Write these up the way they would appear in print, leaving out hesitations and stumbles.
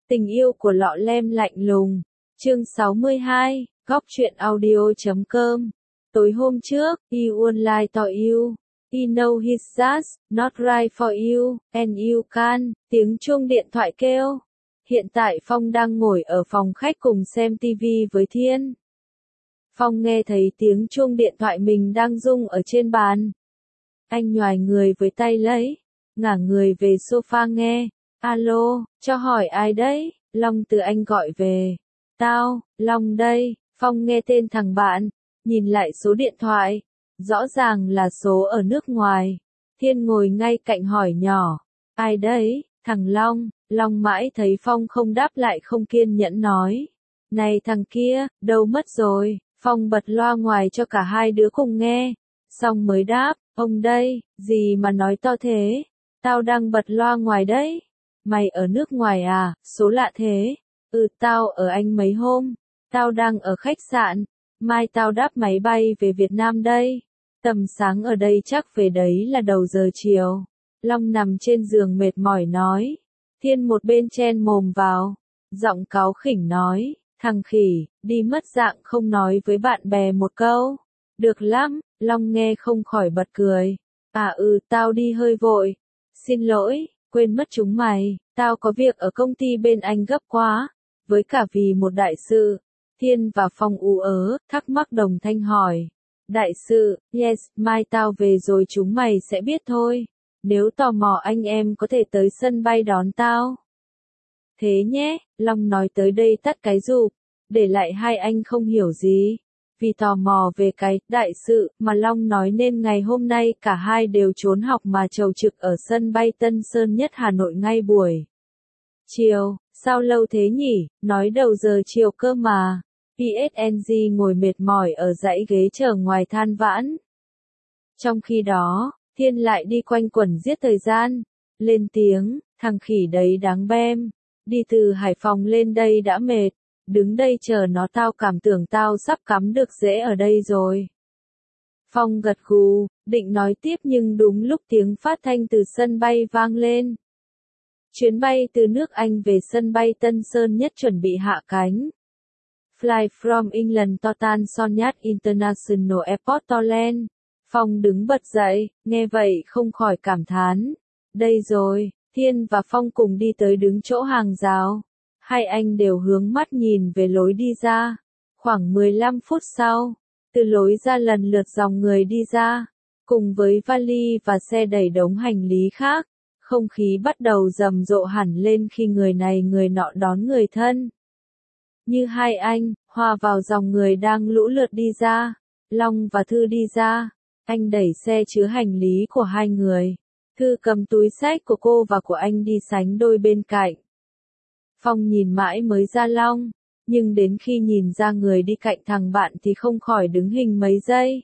Tình yêu của lọ lem lạnh lùng. Chương 62, góc truyện audio.com. Tối hôm trước, he won't lie to you. He know he's just not right for you, and you can. Tiếng chuông điện thoại kêu. Hiện tại Phong đang ngồi ở phòng khách cùng xem TV với Thiên. Phong nghe thấy tiếng chuông điện thoại mình đang rung ở trên bàn. Anh nhoài người với tay lấy, ngả người về sofa nghe. Alo, cho hỏi ai đấy? Long từ Anh gọi về. Tao, Long đây. Phong nghe tên thằng bạn, nhìn lại số điện thoại. Rõ ràng là số ở nước ngoài. Thiên ngồi ngay cạnh hỏi nhỏ. Ai đấy? Thằng Long. Long mãi thấy Phong không đáp lại không kiên nhẫn nói. Này thằng kia, đâu mất rồi? Phong bật loa ngoài cho cả hai đứa cùng nghe. Xong mới đáp, ông đây, gì mà nói to thế? Tao đang bật loa ngoài đấy. Mày ở nước ngoài à, số lạ thế. Tao ở Anh mấy hôm. Tao đang ở khách sạn. Mai tao đáp máy bay về Việt Nam đây. Tầm sáng ở đây chắc về đấy là đầu giờ chiều. Long nằm trên giường mệt mỏi nói. Thiên một bên chen mồm vào. Giọng cáu khỉnh nói. Thằng khỉ, đi mất dạng không nói với bạn bè một câu. Được lắm, Long nghe không khỏi bật cười. Tao đi hơi vội. Xin lỗi, quên mất chúng mày, tao có việc ở công ty bên Anh gấp quá. Với cả vì một đại sự. Thiên và Phong ú ớ, thắc mắc đồng thanh hỏi. Đại sự, yes, mai tao về rồi chúng mày sẽ biết thôi. Nếu tò mò anh em có thể tới sân bay đón tao. Thế nhé, Long nói tới đây tắt cái rụp, để lại hai anh không hiểu gì. Vì tò mò về cái đại sự mà Long nói nên ngày hôm nay cả hai đều trốn học mà chầu trực ở sân bay Tân Sơn Nhất Hà Nội ngay buổi chiều. Sao lâu thế nhỉ, nói đầu giờ chiều cơ mà. PSNG ngồi mệt mỏi ở dãy ghế chờ ngoài than vãn. Trong khi đó, Thiên lại đi quanh quẩn giết thời gian. Lên tiếng, thằng khỉ đấy đáng bem. Đi từ Hải Phòng lên đây đã mệt. Đứng đây chờ nó tao cảm tưởng tao sắp cắm được rễ ở đây rồi. Phong gật gù, định nói tiếp nhưng đúng lúc tiếng phát thanh từ sân bay vang lên. Chuyến bay từ nước Anh về sân bay Tân Sơn Nhất chuẩn bị hạ cánh. Fly from England to Tan Son Nhát International Airport Thailand. Phong đứng bật dậy, nghe vậy không khỏi cảm thán. Đây rồi, Thiên và Phong cùng đi tới đứng chỗ hàng rào. Hai anh đều hướng mắt nhìn về lối đi ra. Khoảng 15 phút sau, từ lối ra lần lượt dòng người đi ra. Cùng với vali và xe đẩy đống hành lý khác, không khí bắt đầu rầm rộ hẳn lên khi người này người nọ đón người thân. Như hai anh, hòa vào dòng người đang lũ lượt đi ra. Long và Thư đi ra. Anh đẩy xe chứa hành lý của hai người. Thư cầm túi xách của cô và của anh đi sánh đôi bên cạnh. Phong nhìn mãi mới ra Long, nhưng đến khi nhìn ra người đi cạnh thằng bạn thì không khỏi đứng hình mấy giây.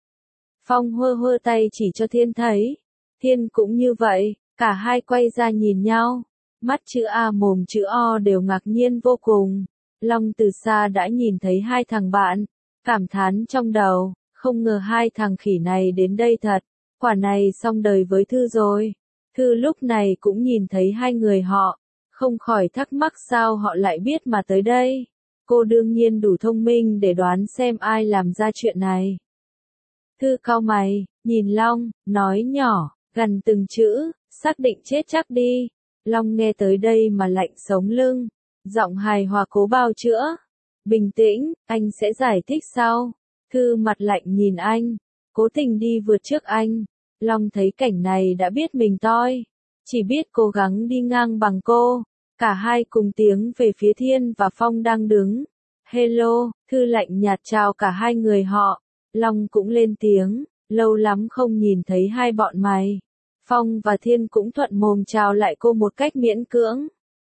Phong hơ hơ tay chỉ cho Thiên thấy. Thiên cũng như vậy, cả hai quay ra nhìn nhau. Mắt chữ A mồm chữ O đều ngạc nhiên vô cùng. Long từ xa đã nhìn thấy hai thằng bạn, cảm thán trong đầu, không ngờ hai thằng khỉ này đến đây thật, quả này xong đời với Thư rồi. Thư lúc này cũng nhìn thấy hai người họ, không khỏi thắc mắc sao họ lại biết mà tới đây. Cô đương nhiên đủ thông minh để đoán xem ai làm ra chuyện này. Thư cau mày, nhìn Long, nói nhỏ, gần từng chữ, xác định chết chắc đi. Long nghe tới đây mà lạnh sống lưng. Giọng hài hòa cố bào chữa. Bình tĩnh, anh sẽ giải thích sau. Thư mặt lạnh nhìn anh. Cố tình đi vượt trước anh. Long thấy cảnh này đã biết mình toi. Chỉ biết cố gắng đi ngang bằng cô. Cả hai cùng tiếng về phía Thiên và Phong đang đứng. Hello, Thư lạnh nhạt chào cả hai người họ. Long cũng lên tiếng. Lâu lắm không nhìn thấy hai bọn mày. Phong và Thiên cũng thuận mồm chào lại cô một cách miễn cưỡng.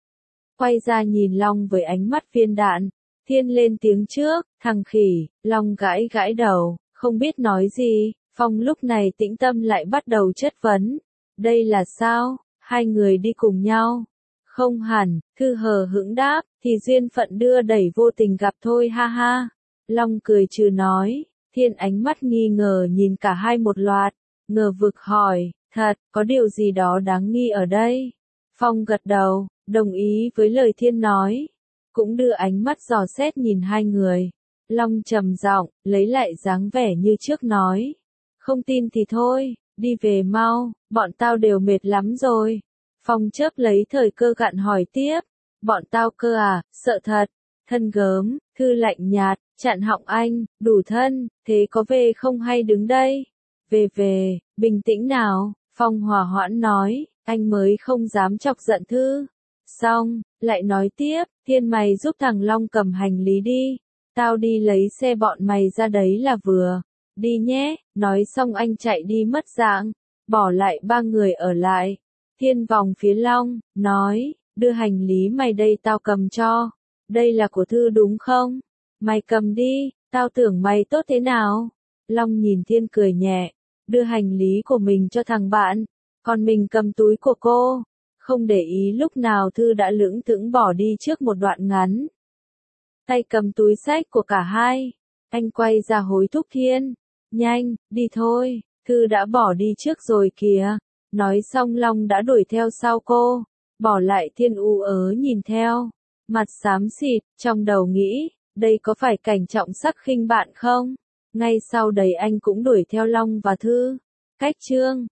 Quay ra nhìn Long với ánh mắt viên đạn. Thiên lên tiếng trước, thằng khỉ. Long gãi gãi đầu, không biết nói gì. Phong lúc này tĩnh tâm lại bắt đầu chất vấn. Đây là sao? Hai người đi cùng nhau? Không hẳn, Thư hờ hững đáp, thì duyên phận đưa đẩy vô tình gặp thôi ha ha. Long cười trừ nói. Thiên ánh mắt nghi ngờ nhìn cả hai một loạt. Ngờ vực hỏi, thật, có điều gì đó đáng nghi ở đây? Phong gật đầu, đồng ý với lời Thiên nói. Cũng đưa ánh mắt dò xét nhìn hai người. Long trầm giọng, lấy lại dáng vẻ như trước nói. Không tin thì thôi, đi về mau, bọn tao đều mệt lắm rồi. Phong chớp lấy thời cơ gạn hỏi tiếp. Bọn tao cơ à, sợ thật. Thân gớm, Thư lạnh nhạt, chặn họng anh, đủ thân, thế có về không hay đứng đây? Về, bình tĩnh nào, Phong hòa hoãn nói, anh mới không dám chọc giận Thư. Xong, lại nói tiếp, Thiên mày giúp thằng Long cầm hành lý đi, tao đi lấy xe bọn mày ra đấy là vừa. Đi nhé, nói xong anh chạy đi mất dạng, bỏ lại ba người ở lại. Thiên vòng phía Long, nói, đưa hành lý mày đây tao cầm cho. Đây là của Thư đúng không? Mày cầm đi, tao tưởng mày tốt thế nào? Long nhìn Thiên cười nhẹ, đưa hành lý của mình cho thằng bạn, còn mình cầm túi của cô. Không để ý lúc nào Thư đã lững thững bỏ đi trước một đoạn ngắn. Tay cầm túi xách của cả hai, anh quay ra hối thúc Thiên. Nhanh, đi thôi, Thư đã bỏ đi trước rồi kìa. Nói xong Long đã đuổi theo sau cô, bỏ lại Thiên u nhìn theo. Mặt xám xịt, trong đầu nghĩ, đây có phải cảnh Trọng Sắc khinh bạn không? Ngay sau đấy anh cũng đuổi theo Long và Thư. Cách chương